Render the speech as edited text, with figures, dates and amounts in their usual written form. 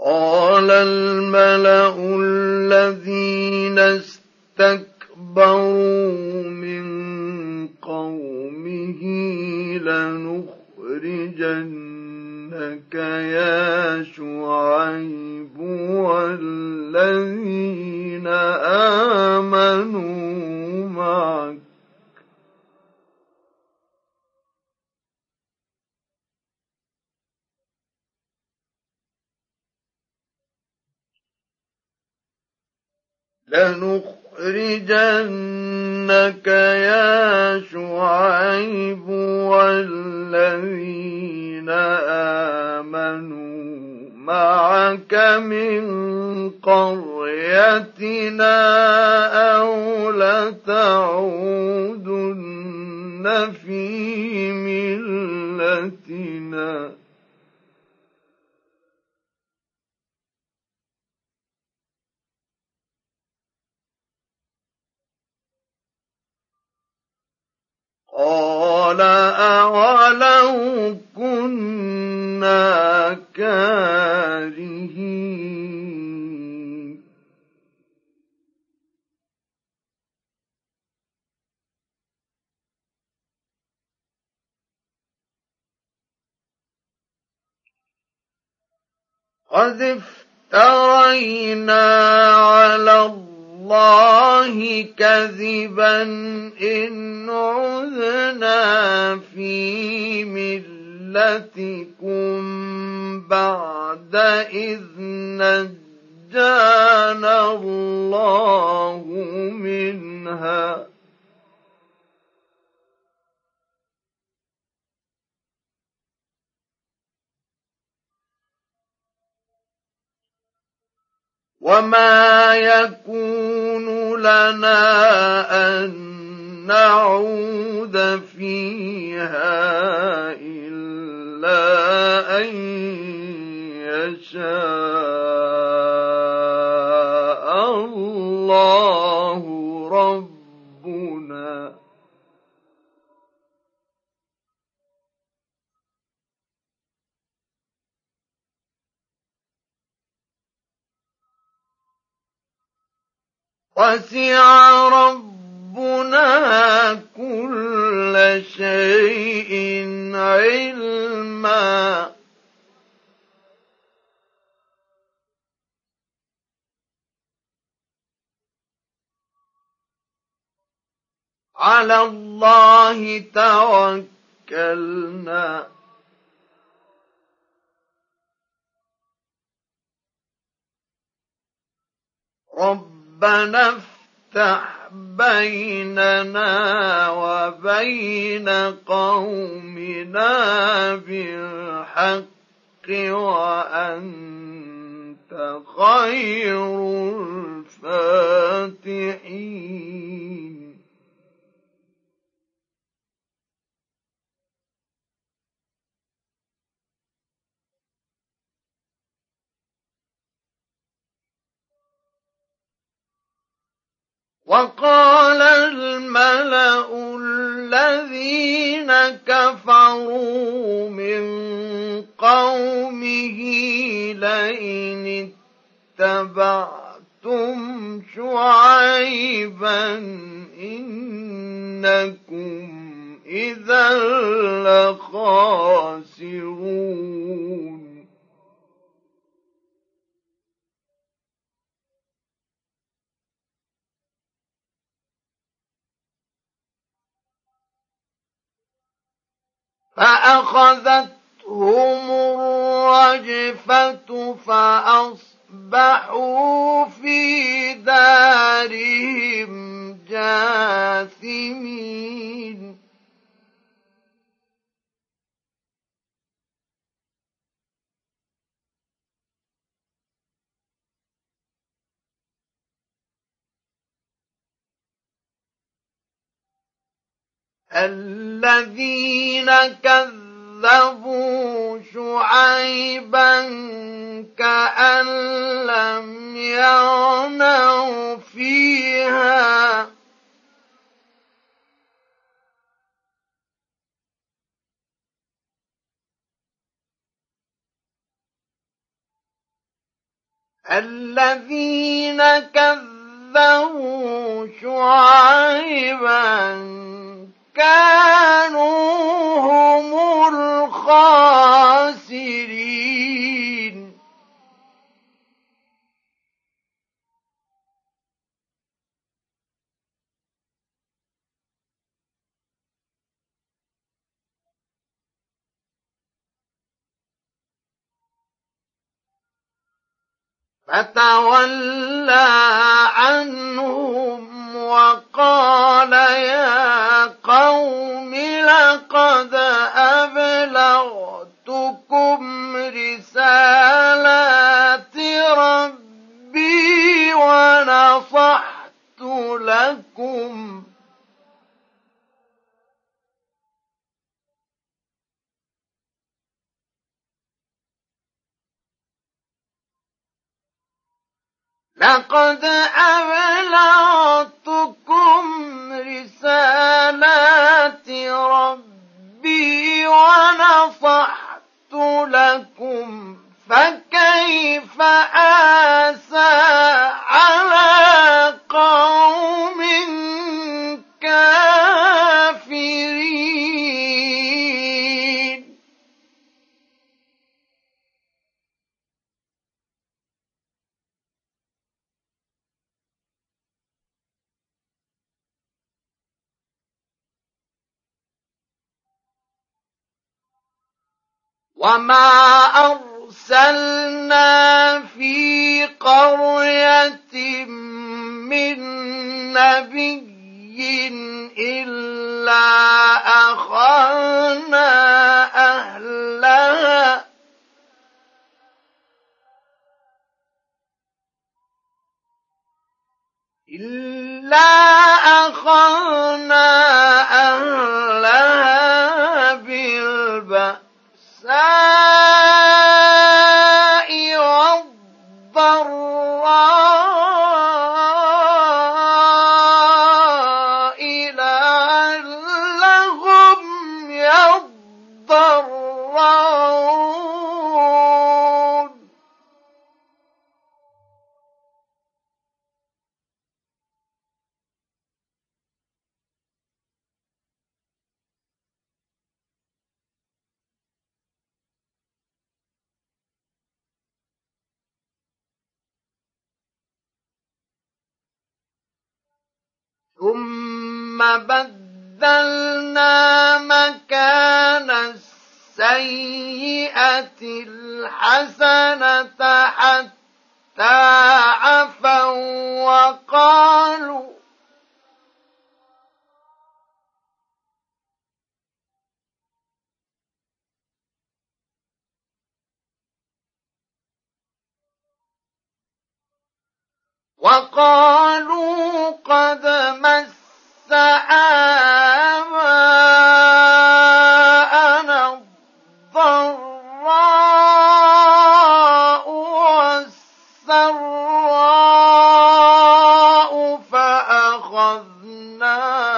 قال الملأ الذين استكبروا من قومه لنخرجنك يا شعيب والذين آمنوا معك والذين آمنوا معك من قريتنا أو لتعودن في ملتنا قال أولو كنا كارهين قد افترينا على الله كذبا إن عذنا في ملتكم بعد إذ نجانا الله منها وما يكون لنا أن نعود فيها إلا أن يشاء الله ربنا وسع ربنا كل شيء علما على الله توكلنا ربنا افتح بيننا وبين قومنا بالحق وأنت خير الفاتحين وقال الملأ الذين كفروا من قومه لئن اتبعتم شعيبا إنكم إذا لخاسرون فأخذتهم الرجفة فأصبحوا في دارهم جاثمين الذين كذبوا شعيبا كأن لم يغنوا فيها الذين كذبوا شعيبا كانوا هم الخاسرين. فتولى عنهم وقال يا قوم لقد أبلغتكم رسالات ربي ونصحت لكم لقد أبلغتكم رسالات ربي ونصحت لكم فكيف آسى على قوم كافرين. وما أرسلنا في قرية من نبي إلا أخذنا أهلها بالبأساء والضراء لعلهم يضرعون. ثم بدلنا مكان السيئة الحسنة حتى عفوا وقالوا قد مس آباءنا الضراء والسراء فأخذناهم